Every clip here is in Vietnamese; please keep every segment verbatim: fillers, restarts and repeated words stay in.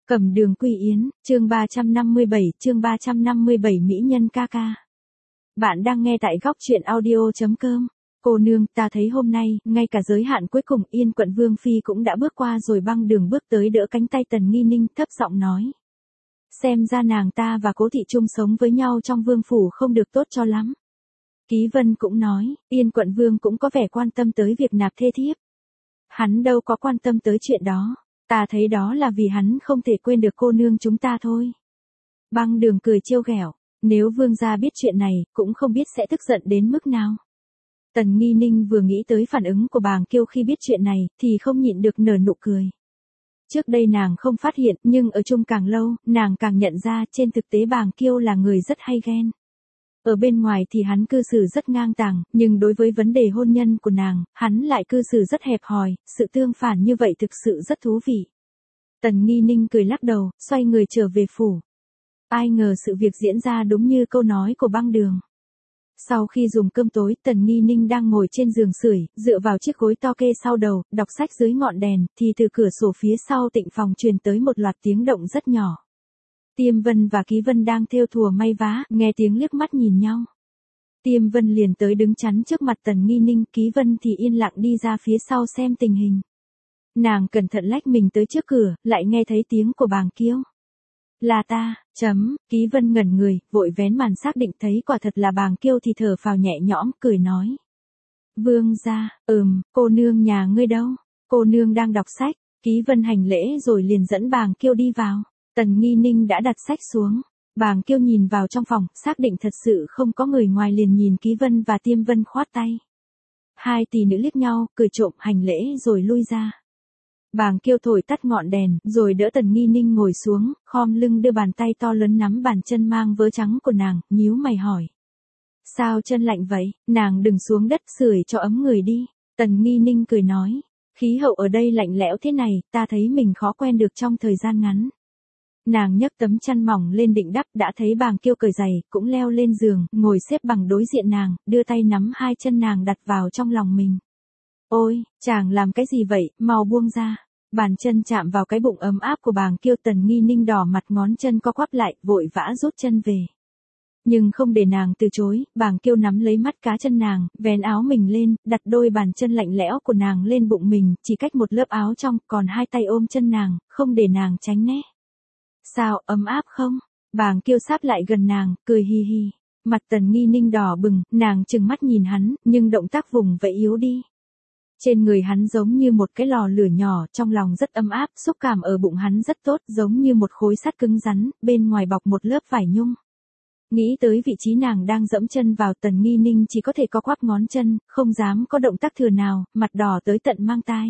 Cẩm Đường Quy Yến, chương ba trăm năm mươi bảy, chương ba trăm năm mươi bảy Mỹ nhân ca ca. Bạn đang nghe tại góc truyện audio.com. Cô nương, ta thấy hôm nay, ngay cả giới hạn cuối cùng Yên Quận Vương Phi cũng đã bước qua rồi. Băng Đường bước tới đỡ cánh tay Tần Nghi Ninh, thấp giọng nói. Xem ra nàng ta và Cố Thị chung sống với nhau trong vương phủ không được tốt cho lắm. Ký Vân cũng nói, Yên Quận Vương cũng có vẻ quan tâm tới việc nạp thê thiếp. Hắn đâu có quan tâm tới chuyện đó. Ta thấy đó là vì hắn không thể quên được cô nương chúng ta thôi. Băng Đường cười trêu ghẹo, nếu vương gia biết chuyện này, cũng không biết sẽ tức giận đến mức nào. Tần Nghi Ninh vừa nghĩ tới phản ứng của Bàng Kiêu khi biết chuyện này, thì không nhịn được nở nụ cười. Trước đây nàng không phát hiện, nhưng ở chung càng lâu, nàng càng nhận ra trên thực tế Bàng Kiêu là người rất hay ghen. Ở bên ngoài thì hắn cư xử rất ngang tàng, nhưng đối với vấn đề hôn nhân của nàng, hắn lại cư xử rất hẹp hòi, sự tương phản như vậy thực sự rất thú vị. Tần Nghi Ninh cười lắc đầu, xoay người trở về phủ. Ai ngờ sự việc diễn ra đúng như câu nói của Băng Đường. Sau khi dùng cơm tối, Tần Nghi Ninh đang ngồi trên giường sưởi, dựa vào chiếc gối to kê sau đầu, đọc sách dưới ngọn đèn, thì từ cửa sổ phía sau tịnh phòng truyền tới một loạt tiếng động rất nhỏ. Tiêm Vân và Ký Vân đang thêu thùa may vá, nghe tiếng liếc mắt nhìn nhau. Tiêm Vân liền tới đứng chắn trước mặt Tần Nghi Ninh, Ký Vân thì yên lặng đi ra phía sau xem tình hình. Nàng cẩn thận lách mình tới trước cửa, lại nghe thấy tiếng của Bàng Kiêu. Là ta, chấm, Ký Vân ngẩn người, vội vén màn xác định thấy quả thật là Bàng Kiêu thì thở phào nhẹ nhõm, cười nói. Vương gia, ừm, cô nương nhà ngươi đâu? Cô nương đang đọc sách. Ký Vân hành lễ rồi liền dẫn Bàng Kiêu đi vào. Tần Nghi Ninh đã đặt sách xuống. Bàng Kiêu nhìn vào trong phòng, xác định thật sự không có người ngoài liền nhìn Ký Vân và Tiêm Vân khoát tay. Hai tỷ nữ liếc nhau, cười trộm hành lễ rồi lui ra. Bàng Kiêu thổi tắt ngọn đèn, rồi đỡ Tần Nghi Ninh ngồi xuống, khom lưng đưa bàn tay to lớn nắm bàn chân mang vớ trắng của nàng, nhíu mày hỏi. Sao chân lạnh vậy, nàng đừng xuống đất sưởi cho ấm người đi. Tần Nghi Ninh cười nói, khí hậu ở đây lạnh lẽo thế này, ta thấy mình khó quen được trong thời gian ngắn. Nàng nhấc tấm chăn mỏng lên định đắp, đã thấy Bàng Kiêu cởi giày, cũng leo lên giường, ngồi xếp bằng đối diện nàng, đưa tay nắm hai chân nàng đặt vào trong lòng mình. Ôi, chàng làm cái gì vậy, mau buông ra. Bàn chân chạm vào cái bụng ấm áp của Bàng Kiêu. Tần Nghi Ninh đỏ mặt, ngón chân co quắp lại, vội vã rút chân về. Nhưng không để nàng từ chối, Bàng Kiêu nắm lấy mắt cá chân nàng, vén áo mình lên, đặt đôi bàn chân lạnh lẽo của nàng lên bụng mình, chỉ cách một lớp áo trong, còn hai tay ôm chân nàng, không để nàng tránh né. Sao, ấm áp không? Bàng Kiêu sáp lại gần nàng, cười hi hi. Mặt Tần Nghi Ninh đỏ bừng, nàng trừng mắt nhìn hắn, nhưng động tác vùng vẫy yếu đi. Trên người hắn giống như một cái lò lửa nhỏ, trong lòng rất ấm áp, xúc cảm ở bụng hắn rất tốt, giống như một khối sắt cứng rắn, bên ngoài bọc một lớp vải nhung. Nghĩ tới vị trí nàng đang dẫm chân vào, Tần Nghi Ninh chỉ có thể co quắp ngón chân, không dám có động tác thừa nào, mặt đỏ tới tận mang tai.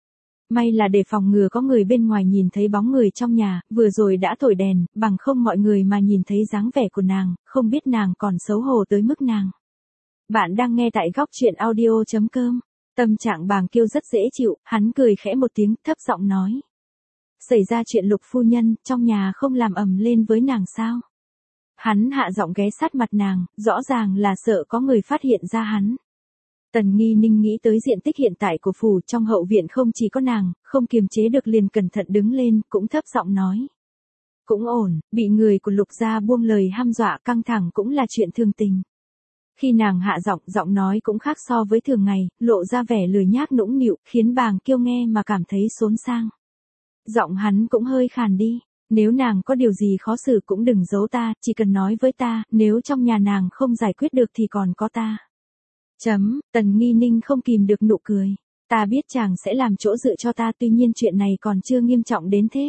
May là để phòng ngừa có người bên ngoài nhìn thấy bóng người trong nhà, vừa rồi đã thổi đèn, bằng không mọi người mà nhìn thấy dáng vẻ của nàng, không biết nàng còn xấu hổ tới mức nàng. Bạn đang nghe tại góc truyện audio.com. Tâm trạng Bàng Kiêu rất dễ chịu, hắn cười khẽ một tiếng, thấp giọng nói. Xảy ra chuyện Lục phu nhân, trong nhà không làm ầm lên với nàng sao? Hắn hạ giọng ghé sát mặt nàng, rõ ràng là sợ có người phát hiện ra hắn. Tần Nghi Ninh nghĩ tới diện tích hiện tại của phủ, trong hậu viện không chỉ có nàng, không kiềm chế được liền cẩn thận đứng lên, cũng thấp giọng nói. Cũng ổn, bị người của Lục gia buông lời hăm dọa căng thẳng cũng là chuyện thường tình. Khi nàng hạ giọng, giọng nói cũng khác so với thường ngày, lộ ra vẻ lười nhác nũng nịu, khiến Bàng Kiêu nghe mà cảm thấy xốn sang. Giọng hắn cũng hơi khàn đi. Nếu nàng có điều gì khó xử cũng đừng giấu ta, chỉ cần nói với ta, nếu trong nhà nàng không giải quyết được thì còn có ta. Chấm, Tần Nghi Ninh không kìm được nụ cười. Ta biết chàng sẽ làm chỗ dựa cho ta, tuy nhiên chuyện này còn chưa nghiêm trọng đến thế.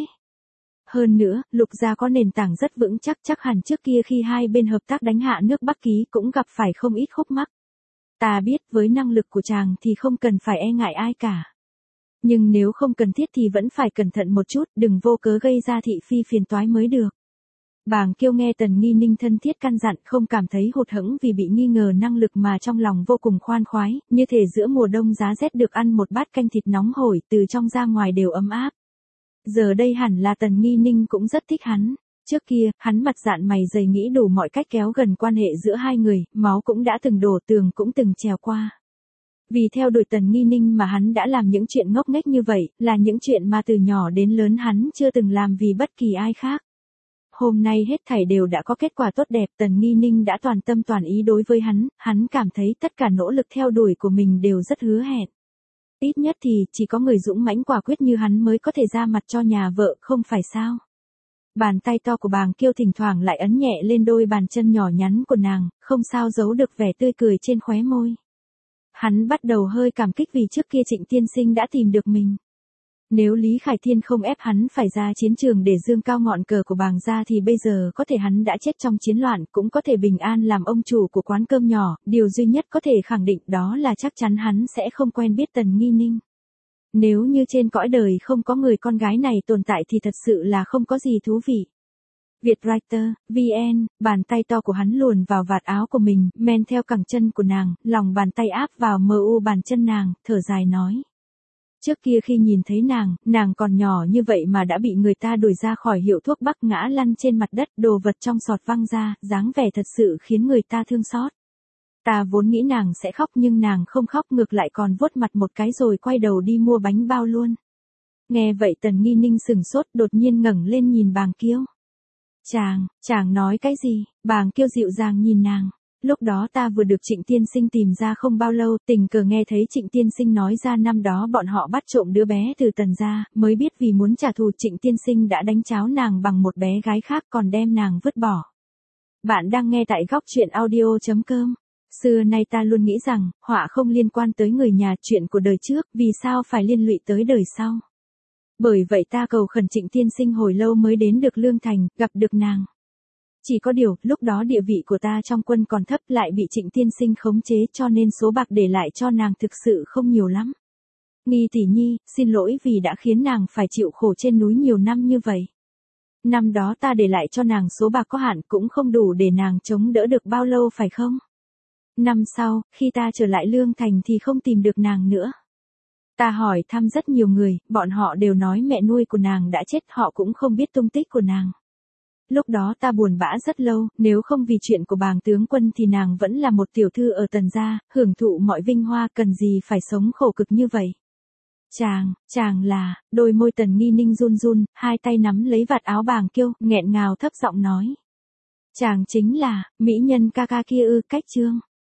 Hơn nữa, Lục gia có nền tảng rất vững chắc, chắc hẳn trước kia khi hai bên hợp tác đánh hạ nước Bắc Ký cũng gặp phải không ít khúc mắc. Ta biết với năng lực của chàng thì không cần phải e ngại ai cả. Nhưng nếu không cần thiết thì vẫn phải cẩn thận một chút, đừng vô cớ gây ra thị phi phiền toái mới được. Bàng Kiêu nghe Tần Nghi Ninh thân thiết căn dặn, không cảm thấy hụt hẫng vì bị nghi ngờ năng lực mà trong lòng vô cùng khoan khoái, như thể giữa mùa đông giá rét được ăn một bát canh thịt nóng hổi, từ trong ra ngoài đều ấm áp. Giờ đây hẳn là Tần Nghi Ninh cũng rất thích hắn. Trước kia, hắn mặt dạn mày dày nghĩ đủ mọi cách kéo gần quan hệ giữa hai người, máu cũng đã từng đổ, tường cũng từng trèo qua. Vì theo đuổi Tần Nghi Ninh mà hắn đã làm những chuyện ngốc nghếch như vậy, là những chuyện mà từ nhỏ đến lớn hắn chưa từng làm vì bất kỳ ai khác. Hôm nay hết thảy đều đã có kết quả tốt đẹp, Tần Nghi Ninh đã toàn tâm toàn ý đối với hắn, hắn cảm thấy tất cả nỗ lực theo đuổi của mình đều rất hứa hẹn. Ít nhất thì, chỉ có người dũng mãnh quả quyết như hắn mới có thể ra mặt cho nhà vợ, không phải sao? Bàn tay to của Bàng Kiêu thỉnh thoảng lại ấn nhẹ lên đôi bàn chân nhỏ nhắn của nàng, không sao giấu được vẻ tươi cười trên khóe môi. Hắn bắt đầu hơi cảm kích vì trước kia Trịnh tiên sinh đã tìm được mình. Nếu Lý Khải Thiên không ép hắn phải ra chiến trường để dương cao ngọn cờ của Bàng gia thì bây giờ có thể hắn đã chết trong chiến loạn, cũng có thể bình an làm ông chủ của quán cơm nhỏ, điều duy nhất có thể khẳng định đó là chắc chắn hắn sẽ không quen biết Tần Nghi Ninh. Nếu như trên cõi đời không có người con gái này tồn tại thì thật sự là không có gì thú vị. Vietwriter, vê en, bàn tay to của hắn luồn vào vạt áo của mình, men theo cẳng chân của nàng, lòng bàn tay áp vào mờ u bàn chân nàng, thở dài nói. Trước kia khi nhìn thấy nàng, nàng còn nhỏ như vậy mà đã bị người ta đuổi ra khỏi hiệu thuốc bắc ngã lăn trên mặt đất, đồ vật trong sọt văng ra, dáng vẻ thật sự khiến người ta thương xót. Ta vốn nghĩ nàng sẽ khóc nhưng nàng không khóc, ngược lại còn vuốt mặt một cái rồi quay đầu đi mua bánh bao luôn. Nghe vậy Tần Nghi Ninh sừng sốt, đột nhiên ngẩng lên nhìn Bàng Kiêu. Chàng, chàng nói cái gì? Bàng Kiêu dịu dàng nhìn nàng. Lúc đó ta vừa được Trịnh tiên sinh tìm ra không bao lâu, tình cờ nghe thấy Trịnh tiên sinh nói ra năm đó bọn họ bắt trộm đứa bé từ Tần gia, mới biết vì muốn trả thù Trịnh tiên sinh đã đánh cháo nàng bằng một bé gái khác còn đem nàng vứt bỏ. Bạn đang nghe tại góc truyện audio chấm com. Xưa nay ta luôn nghĩ rằng, họa không liên quan tới người nhà, chuyện của đời trước, vì sao phải liên lụy tới đời sau. Bởi vậy ta cầu khẩn Trịnh tiên sinh hồi lâu mới đến được Lương Thành, gặp được nàng. Chỉ có điều, lúc đó địa vị của ta trong quân còn thấp, lại bị Trịnh tiên sinh khống chế, cho nên số bạc để lại cho nàng thực sự không nhiều lắm. Nghi tỷ nhi, xin lỗi vì đã khiến nàng phải chịu khổ trên núi nhiều năm như vậy. Năm đó ta để lại cho nàng số bạc có hạn, cũng không đủ để nàng chống đỡ được bao lâu phải không? Năm sau, khi ta trở lại Lương Thành thì không tìm được nàng nữa. Ta hỏi thăm rất nhiều người, bọn họ đều nói mẹ nuôi của nàng đã chết, họ cũng không biết tung tích của nàng. Lúc đó ta buồn bã rất lâu, nếu không vì chuyện của Bàng tướng quân thì nàng vẫn là một tiểu thư ở Tần gia, hưởng thụ mọi vinh hoa, cần gì phải sống khổ cực như vậy. Chàng, chàng là, đôi môi Tần Nghi Ninh run run, hai tay nắm lấy vạt áo Bàng Kiêu, nghẹn ngào thấp giọng nói. Chàng chính là, mỹ nhân ca ca kia ư, Cách Trương.